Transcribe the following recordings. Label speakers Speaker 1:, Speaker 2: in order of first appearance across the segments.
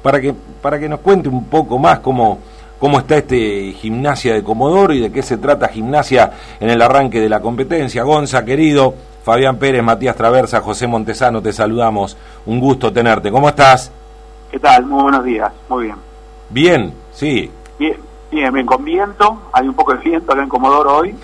Speaker 1: para que nos cuente un poco más cómo está Gimnasia de Comodoro y de qué se trata Gimnasia en el arranque de la competencia. Gonza, querido, Fabián Pérez, Matías Traversa, José Montesano, te saludamos. Un gusto tenerte. ¿Cómo estás?
Speaker 2: ¿Qué tal? Muy buenos días. Muy bien.
Speaker 1: Bien, sí.
Speaker 2: Bien, con viento. Hay un poco de viento acá en Comodoro hoy.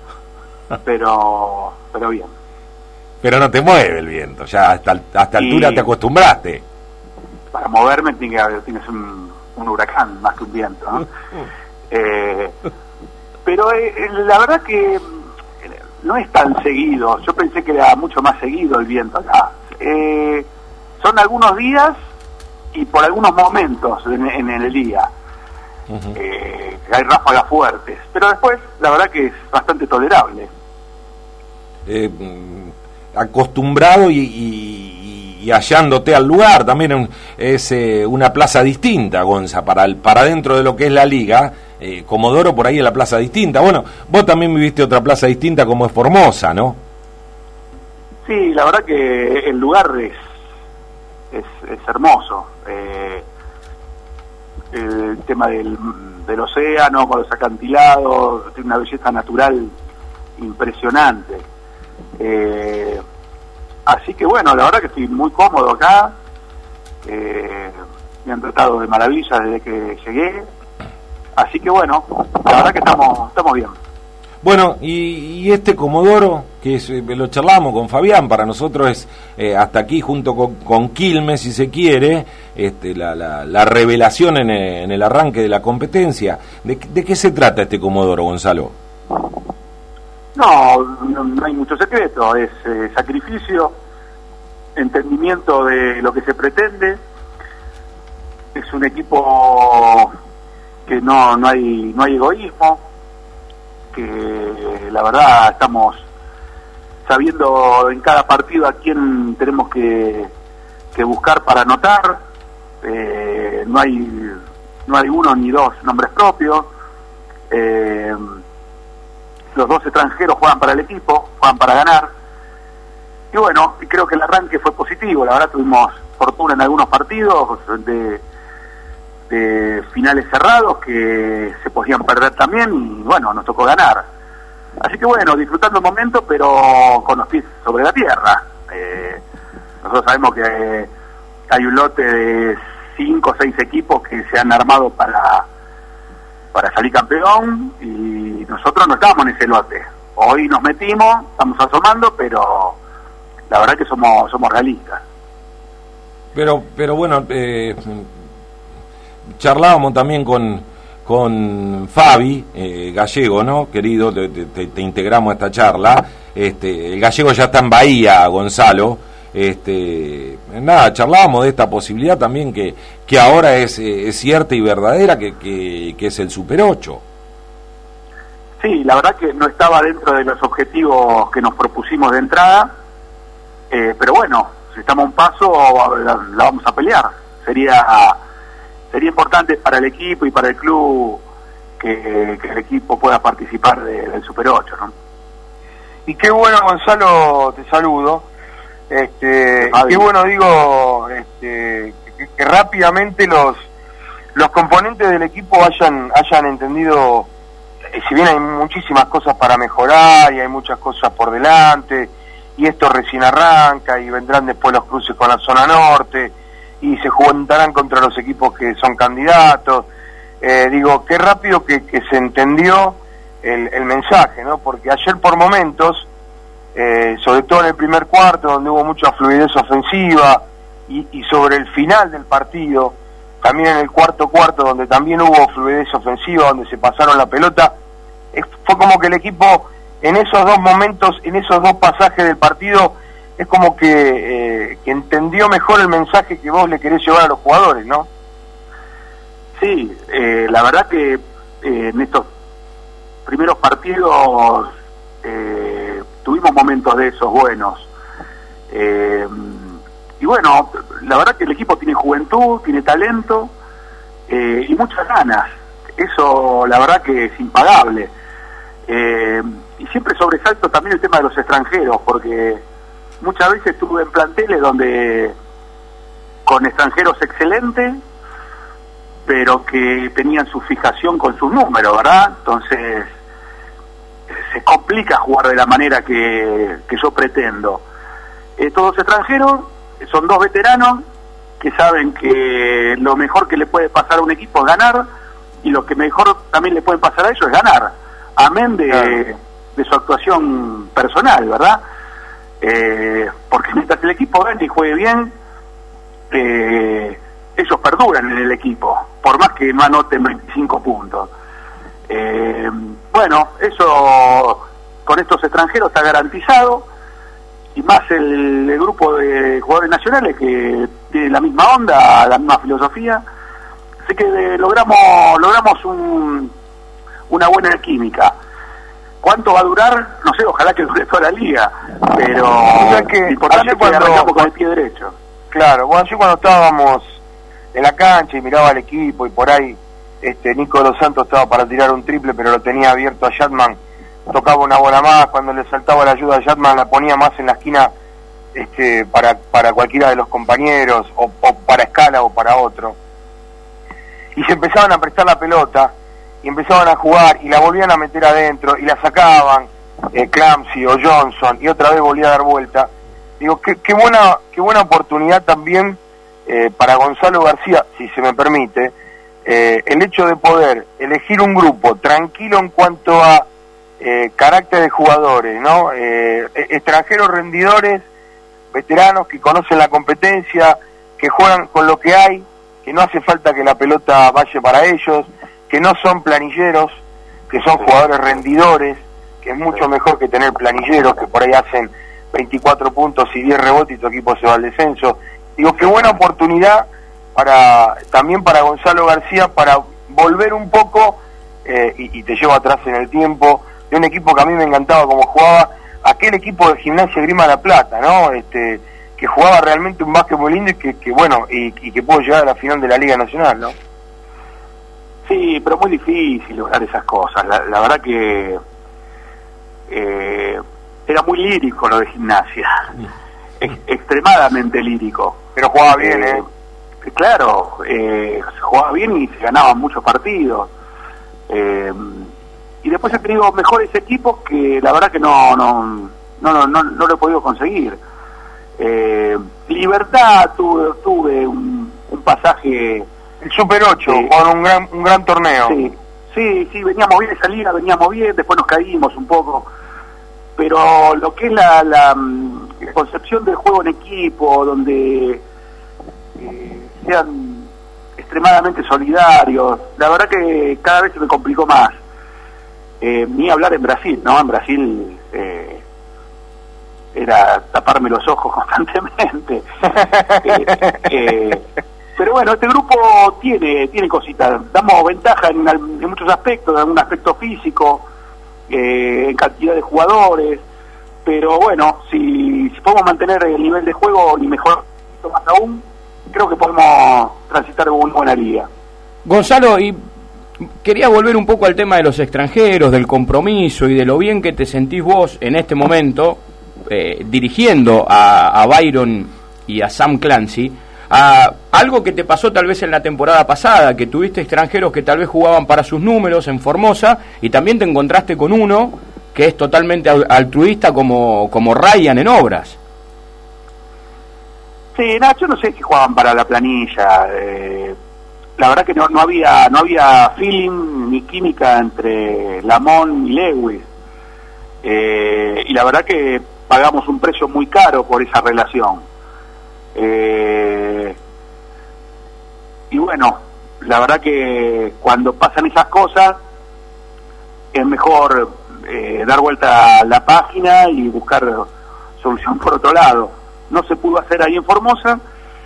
Speaker 2: pero bien.
Speaker 1: Pero no te mueve el viento, ya hasta altura te acostumbraste.
Speaker 2: Para moverme tiene que ser un huracán más que un viento, ¿no? Pero la verdad que no es tan seguido. Yo pensé que era mucho más seguido el viento acá. Son algunos días y por algunos momentos en el día. Hay ráfagas fuertes, pero después la verdad que es bastante tolerable.
Speaker 1: Acostumbrado y hallándote al lugar, también es una plaza distinta, Gonza, para dentro de lo que es la liga. Comodoro por ahí es la plaza distinta. Bueno, vos también viviste otra plaza distinta como es Formosa, ¿no?
Speaker 2: Sí, la verdad que el lugar es hermoso. El tema del océano con los acantilados tiene una belleza natural impresionante. Así que bueno, la verdad que estoy muy cómodo acá. Me han tratado de maravilla desde que llegué. Así que bueno, la verdad que estamos bien. Bueno,
Speaker 1: y este Comodoro, que lo charlamos con Fabián, para nosotros es hasta aquí junto con Quilmes, si se quiere, la revelación en el arranque de la competencia. ¿De qué se trata este Comodoro, Gonzalo?
Speaker 2: No hay mucho secreto, es sacrificio, entendimiento de lo que se pretende. Es un equipo que no hay egoísmo, que la verdad estamos sabiendo en cada partido a quién tenemos que buscar para anotar. No hay uno ni dos nombres propios. Los dos extranjeros juegan para el equipo, juegan para ganar. Y bueno, creo que el arranque fue positivo. La verdad tuvimos fortuna en algunos partidos de finales cerrados que se podían perder también y bueno, nos tocó ganar. Así que bueno, disfrutando el momento, pero con los pies sobre la tierra. Nosotros sabemos que hay un lote de 5 o 6 equipos que se han armado para salir campeón y nosotros no estábamos en ese lote. Hoy nos metimos, estamos asomando, pero la verdad que somos realistas.
Speaker 1: Pero bueno, charlábamos también con Fabi Gallego, ¿no? Querido, te integramos a esta charla. El Gallego ya está en Bahía, Gonzalo. Charlábamos de esta posibilidad también que ahora es cierta y verdadera, que es el Super 8.
Speaker 2: Sí, la verdad que no estaba dentro de los objetivos que nos propusimos de entrada, pero bueno, si estamos a un paso, la vamos a pelear. Sería importante para el equipo y para el club que el equipo pueda participar del Super 8, ¿no?
Speaker 3: Y qué bueno, Gonzalo, te saludo. Qué bueno, digo, que rápidamente los componentes del equipo hayan entendido, si bien hay muchísimas cosas para mejorar y hay muchas cosas por delante, y esto recién arranca y vendrán después los cruces con la zona norte y se juntarán contra los equipos que son candidatos. Qué rápido que se entendió el mensaje, ¿no? Porque ayer por momentos, sobre todo en el primer cuarto, donde hubo mucha fluidez ofensiva, y sobre el final del partido, también en el cuarto, donde también hubo fluidez ofensiva, donde se pasaron la pelota, fue como que el equipo, en esos dos momentos, en esos dos pasajes del partido, es como que entendió mejor el mensaje que vos le querés llevar a los jugadores, ¿no?
Speaker 2: Sí, la verdad que en estos primeros partidos tuvimos momentos de esos buenos. Y bueno, la verdad que el equipo tiene juventud, tiene talento y muchas ganas. Eso la verdad que es impagable. Y siempre sobresalto también el tema de los extranjeros, porque muchas veces estuve en planteles donde con extranjeros excelentes pero que tenían su fijación con sus números, ¿verdad? Entonces se complica jugar de la manera que yo pretendo. Estos dos extranjeros son dos veteranos que saben que lo mejor que le puede pasar a un equipo es ganar, y lo que mejor también le puede pasar a ellos es ganar, amén de su actuación personal, ¿verdad? Porque mientras el equipo gane y juegue bien, ellos perduran en el equipo, por más que no anoten 25 puntos. Bueno, eso con estos extranjeros está garantizado, y más el grupo de jugadores nacionales que tienen la misma onda, la misma filosofía. Así que logramos una buena química. ¿Cuánto va a durar? No sé, ojalá que dure toda la liga, pero lo importante es que arrancamos con el pie derecho.
Speaker 3: Claro, bueno, yo cuando estábamos en la cancha y miraba al equipo, y por ahí Nico de los Santos estaba para tirar un triple, pero lo tenía abierto a Yatman, tocaba una bola más, cuando le saltaba la ayuda a Yatman la ponía más en la esquina para cualquiera de los compañeros, o para Escala o para otro, y se empezaban a prestar la pelota y empezaban a jugar y la volvían a meter adentro y la sacaban Clamsy o Johnson, y otra vez volvía a dar vuelta. Digo, qué buena oportunidad también para Gonzalo García, si se me permite, el hecho de poder elegir un grupo tranquilo en cuanto a carácter de jugadores, ¿no? Extranjeros rendidores, veteranos que conocen la competencia, que juegan con lo que hay, que no hace falta que la pelota vaya para ellos, que no son planilleros, que son jugadores rendidores, que es mucho mejor que tener planilleros que por ahí hacen 24 puntos y 10 rebotes y tu equipo se va al descenso. Digo, qué buena oportunidad también para Gonzalo García para volver un poco, y te llevo atrás en el tiempo, de un equipo que a mí me encantaba como jugaba, aquel equipo de Gimnasia Grima La Plata, ¿no? Que jugaba realmente un básquet muy lindo, y que pudo llegar a la final de la Liga Nacional, ¿no?
Speaker 2: Sí, pero muy difícil lograr esas cosas. La verdad que era muy lírico lo de Gimnasia, extremadamente lírico.
Speaker 3: Pero jugaba bien,
Speaker 2: Claro, se jugaba bien y se ganaban muchos partidos. Y después he tenido mejores equipos que la verdad que no lo he podido conseguir. Libertad tuve un pasaje.
Speaker 3: El Super 8, con un gran torneo.
Speaker 2: Sí, veníamos bien esa liga, veníamos bien, después nos caímos un poco. Pero lo que es la concepción del juego en equipo, donde sean extremadamente solidarios, la verdad que cada vez se me complicó más. Ni hablar en Brasil, ¿no? En Brasil era taparme los ojos constantemente. Pero bueno, este grupo tiene cositas. Damos ventaja en muchos aspectos, en algún aspecto físico, en cantidad de jugadores. Pero bueno, si podemos mantener el nivel de juego y mejorar más aún, creo que podemos transitar una buena liga.
Speaker 4: Gonzalo, y quería volver un poco al tema de los extranjeros, del compromiso y de lo bien que te sentís vos en este momento dirigiendo a Byron y a Sam Clancy. Algo que te pasó tal vez en la temporada pasada, que tuviste extranjeros que tal vez jugaban para sus números en Formosa, y también te encontraste con uno que es totalmente altruista como Ryan en Obras.
Speaker 2: Sí, yo no sé si jugaban para la planilla. La verdad que no había feeling ni química entre Lamont y Lewis. Y la verdad que pagamos un precio muy caro por esa relación. Y bueno, la verdad que cuando pasan esas cosas es mejor dar vuelta a la página y buscar solución por otro lado. No se pudo hacer ahí en Formosa,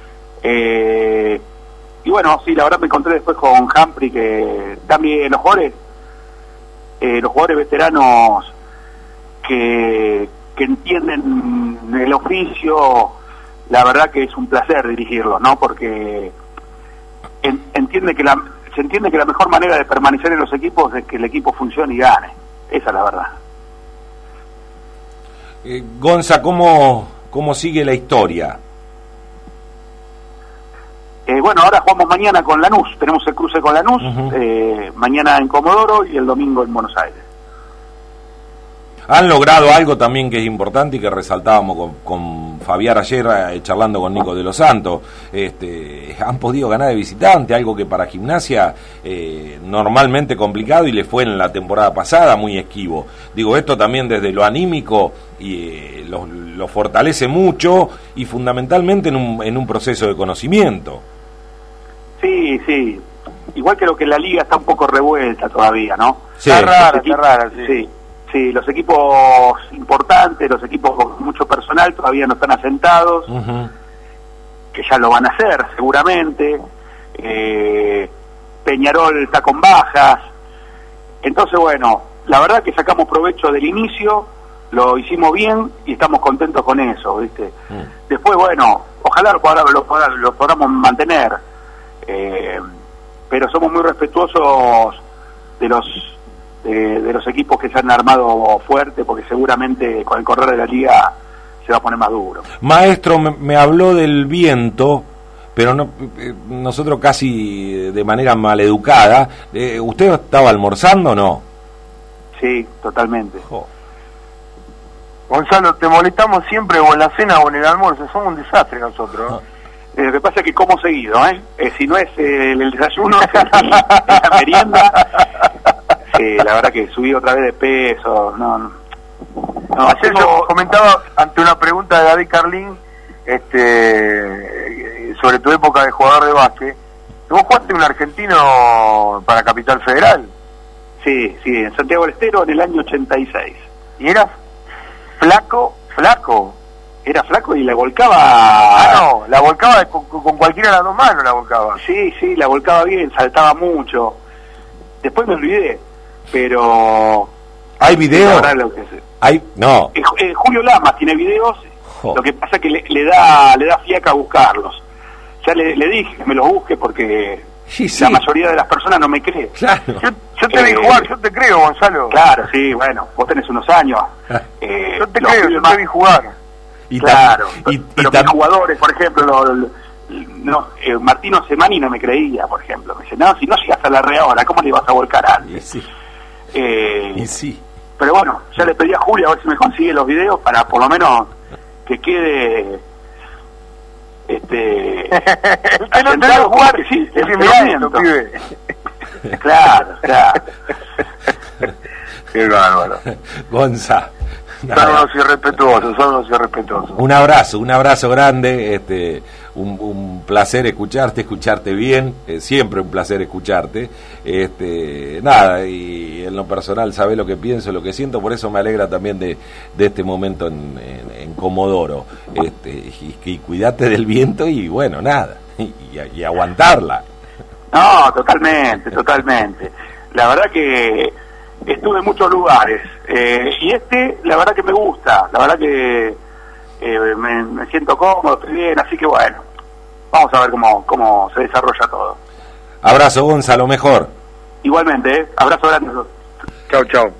Speaker 2: y bueno, sí, la verdad me encontré después con Humphrey, que también los jugadores veteranos que entienden el oficio, la verdad que es un placer dirigirlos, ¿no? Porque se entiende que la mejor manera de permanecer en los equipos es que el equipo funcione y gane. Esa es la verdad.
Speaker 1: Gonza, ¿cómo sigue la historia?
Speaker 2: Bueno, bueno, ahora jugamos mañana con Lanús, tenemos el cruce con Lanús, mañana en Comodoro y el domingo en Buenos Aires.
Speaker 1: Han logrado algo también que es importante y que resaltábamos con Fabián ayer, charlando con Nico de los Santos. Han podido ganar de visitante, algo que para Gimnasia normalmente complicado y le fue en la temporada pasada muy esquivo. Digo, esto también desde lo anímico y lo fortalece mucho y fundamentalmente en un proceso de conocimiento.
Speaker 2: Sí, sí. Igual creo que la liga está un poco revuelta todavía, ¿no?
Speaker 1: Sí.
Speaker 3: Está rara, sí.
Speaker 2: Sí. Sí, los equipos importantes, los equipos con mucho personal todavía no están asentados, que ya lo van a hacer seguramente. Peñarol está con bajas. Entonces, bueno, la verdad que sacamos provecho del inicio, lo hicimos bien y estamos contentos con eso, ¿viste? Después, bueno, ojalá lo podamos mantener, pero somos muy respetuosos de los equipos que se han armado fuerte, porque seguramente con el correr de la liga se va a poner más duro.
Speaker 1: Maestro, me habló del viento, pero no, nosotros casi de manera maleducada. ¿Usted estaba almorzando o no?
Speaker 2: Sí, totalmente.
Speaker 3: Gonzalo, te molestamos siempre o en la cena o en el almuerzo, somos un desastre nosotros.
Speaker 2: Lo que pasa es que como seguido, si no es el desayuno, es la merienda. La verdad que subí otra vez de peso.
Speaker 3: Ayer yo comentaba ante una pregunta de David Carlín sobre tu época de jugador de básquet. ¿Vos jugaste un argentino para Capital Federal?
Speaker 2: Sí, en Santiago del Estero en el año 86.
Speaker 3: ¿Y eras flaco?
Speaker 2: Era flaco y la volcaba...
Speaker 3: no, la volcaba con cualquiera de las dos manos, la volcaba.
Speaker 2: Sí, la volcaba bien, saltaba mucho. Después me olvidé, pero...
Speaker 1: ¿Hay videos? No.
Speaker 2: Julio Lamas tiene videos, lo que pasa es que le da fiaca buscarlos. Ya le dije que me los busque porque la mayoría de las personas no me cree.
Speaker 1: Claro.
Speaker 3: Yo te vi jugar, yo te creo, Gonzalo.
Speaker 2: Claro, sí, bueno, vos tenés unos años.
Speaker 3: Yo te creo, yo te vi jugar.
Speaker 2: Claro, pero mis jugadores, por ejemplo, Martino Semani no me creía, por ejemplo. Me dice, no, si no llegas a la Rea ahora, ¿cómo le vas a volcar antes?
Speaker 1: Y sí.
Speaker 2: Pero bueno, ya le pedí a Julio a ver si me consigue los videos para por lo menos que quede
Speaker 3: usted no te debe jugar,
Speaker 2: sí,
Speaker 3: es mirando, pibe.
Speaker 2: Claro.
Speaker 3: Qué bárbaro.
Speaker 1: Gonza.
Speaker 3: Son unos irrespetuosos.
Speaker 1: Un abrazo grande, un placer escucharte bien, siempre un placer escucharte, nada, y en lo personal sabés lo que pienso, lo que siento, por eso me alegra también de este momento en Comodoro, y cuidate del viento y bueno, nada, y aguantarla.
Speaker 2: No, totalmente, la verdad que estuve en muchos lugares, y la verdad que me gusta, la verdad que me siento cómodo, estoy bien, así que bueno, vamos a ver cómo se desarrolla todo.
Speaker 1: Abrazo, Gonzalo, mejor.
Speaker 2: Igualmente, abrazo grande.
Speaker 3: Chau.